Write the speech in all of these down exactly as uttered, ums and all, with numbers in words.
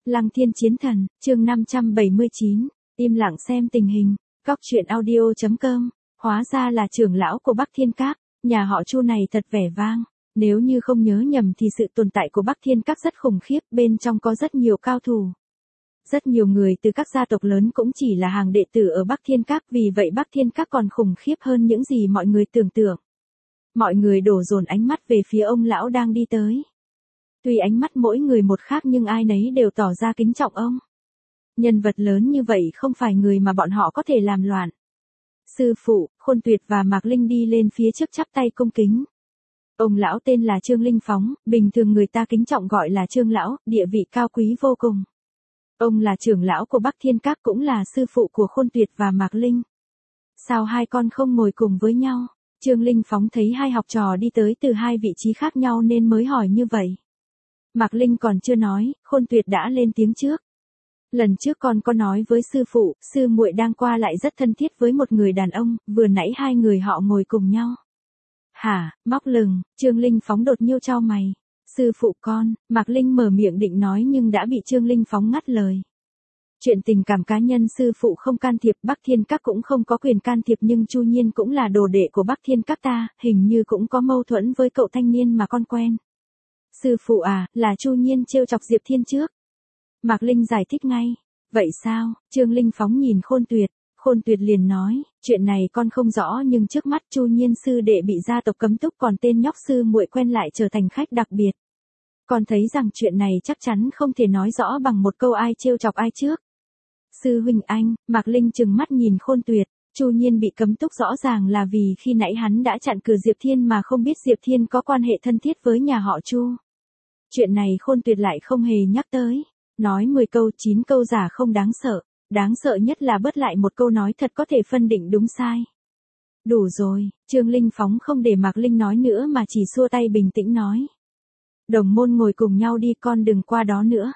Lăng Thiên Chiến Thần, chương năm trăm bảy mươi chín, im lặng xem tình hình, góc truyện audio chấm com, hóa ra là trưởng lão của Bắc Thiên Các, nhà họ Chu này thật vẻ vang, nếu như không nhớ nhầm thì sự tồn tại của Bắc Thiên Các rất khủng khiếp, bên trong có rất nhiều cao thủ. Rất nhiều người từ các gia tộc lớn cũng chỉ là hàng đệ tử ở Bắc Thiên Các, vì vậy Bắc Thiên Các còn khủng khiếp hơn những gì mọi người tưởng tượng. Mọi người đổ dồn ánh mắt về phía ông lão đang đi tới. Tuy ánh mắt mỗi người một khác nhưng ai nấy đều tỏ ra kính trọng ông. Nhân vật lớn như vậy không phải người mà bọn họ có thể làm loạn. Sư phụ, Khôn Tuyệt và Mạc Linh đi lên phía trước chắp tay cung kính. Ông lão tên là Trương Linh Phóng, bình thường người ta kính trọng gọi là Trương lão, địa vị cao quý vô cùng. Ông là trưởng lão của Bắc Thiên Các, cũng là sư phụ của Khôn Tuyệt và Mạc Linh. Sao hai con không ngồi cùng với nhau? Trương Linh Phóng thấy hai học trò đi tới từ hai vị trí khác nhau nên mới hỏi như vậy. Mạc Linh còn chưa nói, Khôn Tuyệt đã lên tiếng trước. Lần trước con có nói với sư phụ, sư muội đang qua lại rất thân thiết với một người đàn ông, vừa nãy hai người họ ngồi cùng nhau. Hả, móc lừng, Trương Linh Phóng đột nhiêu chau mày. Sư phụ con, Mạc Linh mở miệng định nói nhưng đã bị Trương Linh Phóng ngắt lời. Chuyện tình cảm cá nhân sư phụ không can thiệp, Bắc Thiên Các cũng không có quyền can thiệp, nhưng Chu Nhiên cũng là đồ đệ của Bắc Thiên Các ta, hình như cũng có mâu thuẫn với cậu thanh niên mà con quen. Sư phụ à, là Chu Nhiên trêu chọc Diệp Thiên trước. Mạc Linh giải thích ngay. Vậy sao? Trương Linh Phóng nhìn Khôn Tuyệt. Khôn Tuyệt liền nói, chuyện này con không rõ nhưng trước mắt Chu Nhiên sư đệ bị gia tộc cấm túc, còn tên nhóc sư muội quen lại trở thành khách đặc biệt. Con thấy rằng chuyện này chắc chắn không thể nói rõ bằng một câu ai trêu chọc ai trước. Sư huynh anh, Mạc Linh trừng mắt nhìn Khôn Tuyệt. Chu Nhiên bị cấm túc rõ ràng là vì khi nãy hắn đã chặn cửa Diệp Thiên mà không biết Diệp Thiên có quan hệ thân thiết với nhà họ Chu. Chuyện này Khôn Tuyệt lại không hề nhắc tới. Nói mười câu chín câu giả không đáng sợ. Đáng sợ nhất là bớt lại một câu nói thật có thể phân định đúng sai. Đủ rồi, Trương Linh Phóng không để Mạc Linh nói nữa mà chỉ xua tay bình tĩnh nói. Đồng môn ngồi cùng nhau đi, con đừng qua đó nữa.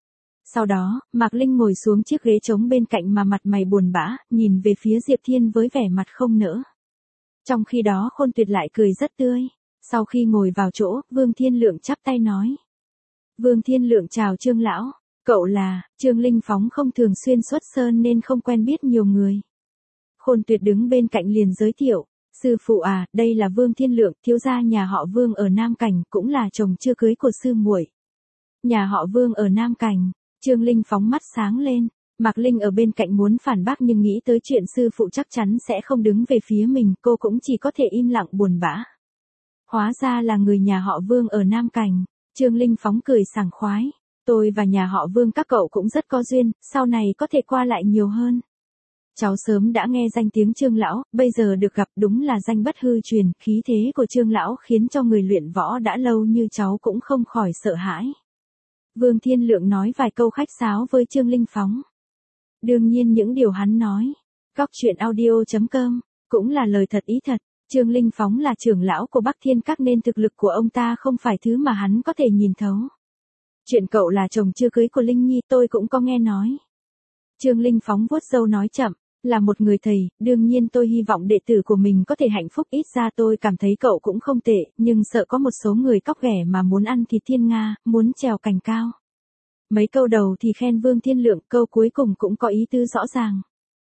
Sau đó, Mạc Linh ngồi xuống chiếc ghế trống bên cạnh mà mặt mày buồn bã, nhìn về phía Diệp Thiên với vẻ mặt không nỡ. Trong khi đó Khôn Tuyệt lại cười rất tươi. Sau khi ngồi vào chỗ, Vương Thiên Lượng chắp tay nói. Vương Thiên Lượng chào Trương lão. Cậu là, Trương Linh Phóng không thường xuyên xuất sơn nên không quen biết nhiều người. Khôn Tuyệt đứng bên cạnh liền giới thiệu. Sư phụ à, đây là Vương Thiên Lượng, thiếu gia nhà họ Vương ở Nam Cảnh, cũng là chồng chưa cưới của sư muội. Nhà họ Vương ở Nam Cảnh. Trương Linh Phóng mắt sáng lên. Mạc Linh ở bên cạnh muốn phản bác nhưng nghĩ tới chuyện sư phụ chắc chắn sẽ không đứng về phía mình, cô cũng chỉ có thể im lặng buồn bã. Hóa ra là người nhà họ Vương ở Nam Cảnh. Trương Linh Phóng cười sảng khoái. Tôi và nhà họ Vương các cậu cũng rất có duyên, sau này có thể qua lại nhiều hơn. Cháu sớm đã nghe danh tiếng Trương lão, bây giờ được gặp đúng là danh bất hư truyền, khí thế của Trương lão khiến cho người luyện võ đã lâu như cháu cũng không khỏi sợ hãi. Vương Thiên Lượng nói vài câu khách sáo với Trương Linh Phóng. Đương nhiên những điều hắn nói, góc truyện audio chấm com, cũng là lời thật ý thật. Trương Linh Phóng là trưởng lão của Bắc Thiên Các nên thực lực của ông ta không phải thứ mà hắn có thể nhìn thấu. Chuyện cậu là chồng chưa cưới của Linh Nhi tôi cũng có nghe nói. Trương Linh Phóng vuốt râu nói chậm, là một người thầy, đương nhiên tôi hy vọng đệ tử của mình có thể hạnh phúc, ít ra tôi cảm thấy cậu cũng không tệ, nhưng sợ có một số người cóc ghẻ mà muốn ăn thịt thiên nga, muốn trèo cành cao. Mấy câu đầu thì khen Vương Thiên Lượng, câu cuối cùng cũng có ý tứ rõ ràng.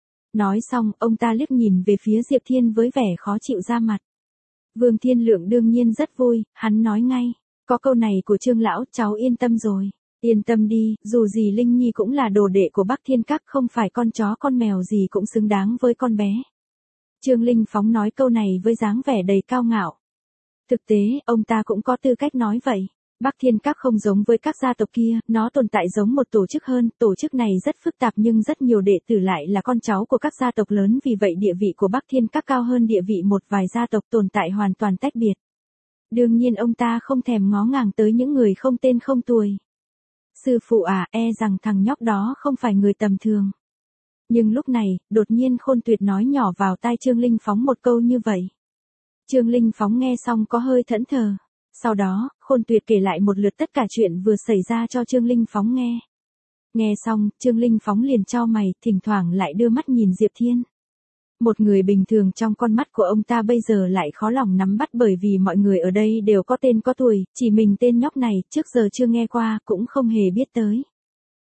Nói xong, ông ta liếc nhìn về phía Diệp Thiên với vẻ khó chịu ra mặt. Vương Thiên Lượng đương nhiên rất vui, hắn nói ngay. Có câu này của Trương lão, cháu yên tâm rồi. Yên tâm đi, dù gì Linh Nhi cũng là đồ đệ của Bắc Thiên Các, không phải con chó con mèo gì cũng xứng đáng với con bé. Trương Linh Phóng nói câu này với dáng vẻ đầy cao ngạo. Thực tế, ông ta cũng có tư cách nói vậy. Bắc Thiên Các không giống với các gia tộc kia, nó tồn tại giống một tổ chức hơn, tổ chức này rất phức tạp nhưng rất nhiều đệ tử lại là con cháu của các gia tộc lớn, vì vậy địa vị của Bắc Thiên Các cao hơn địa vị một vài gia tộc tồn tại hoàn toàn tách biệt. Đương nhiên ông ta không thèm ngó ngàng tới những người không tên không tuổi. Sư phụ à, e rằng thằng nhóc đó không phải người tầm thường. Nhưng lúc này, đột nhiên Khôn Tuyệt nói nhỏ vào tai Trương Linh Phóng một câu như vậy. Trương Linh Phóng nghe xong có hơi thẫn thờ. Sau đó, Khôn Tuyệt kể lại một lượt tất cả chuyện vừa xảy ra cho Trương Linh Phóng nghe. Nghe xong, Trương Linh Phóng liền chau mày, thỉnh thoảng lại đưa mắt nhìn Diệp Thiên. Một người bình thường trong con mắt của ông ta bây giờ lại khó lòng nắm bắt, bởi vì mọi người ở đây đều có tên có tuổi, chỉ mình tên nhóc này trước giờ chưa nghe qua, cũng không hề biết tới.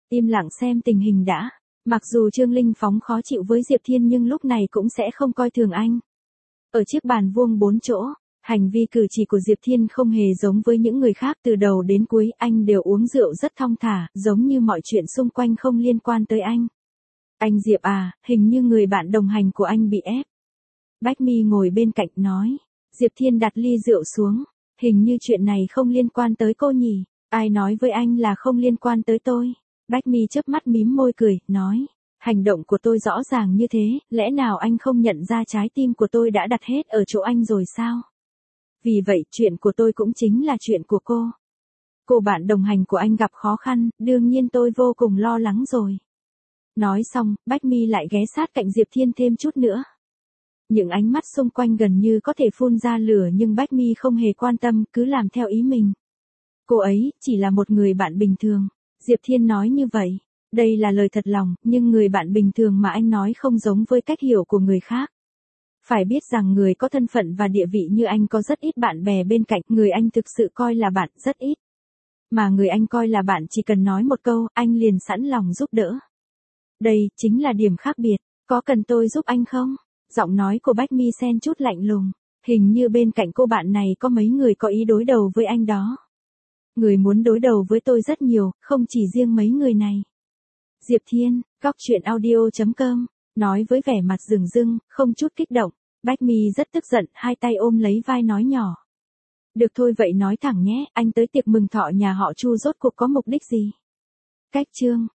Im lặng xem tình hình đã. Mặc dù Trương Linh Phóng khó chịu với Diệp Thiên nhưng lúc này cũng sẽ không coi thường anh. Ở chiếc bàn vuông bốn chỗ, hành vi cử chỉ của Diệp Thiên không hề giống với những người khác, từ đầu đến cuối anh đều uống rượu rất thong thả, giống như mọi chuyện xung quanh không liên quan tới anh. Anh Diệp à, hình như người bạn đồng hành của anh bị ép. Bách Mi ngồi bên cạnh nói. Diệp Thiên đặt ly rượu xuống. Hình như chuyện này không liên quan tới cô nhỉ. Ai nói với anh là không liên quan tới tôi? Bách Mi chớp mắt mím môi cười, nói. Hành động của tôi rõ ràng như thế, lẽ nào anh không nhận ra trái tim của tôi đã đặt hết ở chỗ anh rồi sao? Vì vậy chuyện của tôi cũng chính là chuyện của cô. Cô bạn đồng hành của anh gặp khó khăn, đương nhiên tôi vô cùng lo lắng rồi. Nói xong, Bách Mi lại ghé sát cạnh Diệp Thiên thêm chút nữa. Những ánh mắt xung quanh gần như có thể phun ra lửa nhưng Bách Mi không hề quan tâm, cứ làm theo ý mình. Cô ấy chỉ là một người bạn bình thường. Diệp Thiên nói như vậy. Đây là lời thật lòng, nhưng người bạn bình thường mà anh nói không giống với cách hiểu của người khác. Phải biết rằng người có thân phận và địa vị như anh có rất ít bạn bè bên cạnh, người anh thực sự coi là bạn rất ít. Mà người anh coi là bạn chỉ cần nói một câu, anh liền sẵn lòng giúp đỡ. Đây chính là điểm khác biệt, có cần tôi giúp anh không? Giọng nói của Bách Mi xen chút lạnh lùng, hình như bên cạnh cô bạn này có mấy người có ý đối đầu với anh đó. Người muốn đối đầu với tôi rất nhiều, không chỉ riêng mấy người này. Diệp Thiên, Cóc Truyện Audio chấm com, nói với vẻ mặt rừng rưng, không chút kích động. Bách Mi rất tức giận, hai tay ôm lấy vai nói nhỏ. Được thôi vậy nói thẳng nhé, anh tới tiệc mừng thọ nhà họ Chu rốt cuộc có mục đích gì? Cách chương.